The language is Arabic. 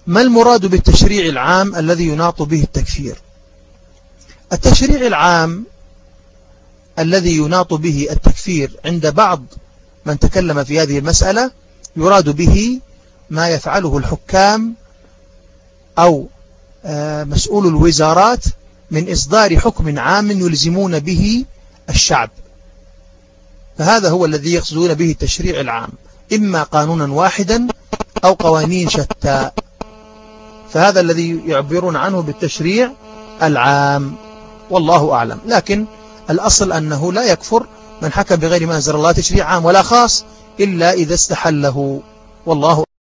ما المراد بالتشريع العام الذي يناط به التكفير؟ التشريع العام الذي يناط به التكفير عند بعض من تكلم في هذه المسألة يراد به ما يفعله الحكام أو مسؤول الوزارات من إصدار حكم عام يلزمون به الشعب، فهذا هو الذي يقصدون به التشريع العام، إما قانونا واحدا أو قوانين شتى، فهذا الذي يعبرون عنه بالتشريع العام، والله أعلم. لكن الأصل أنه لا يكفر من حكم بغير ما أنزل الله تشريع عام ولا خاص إلا إذا استحله، والله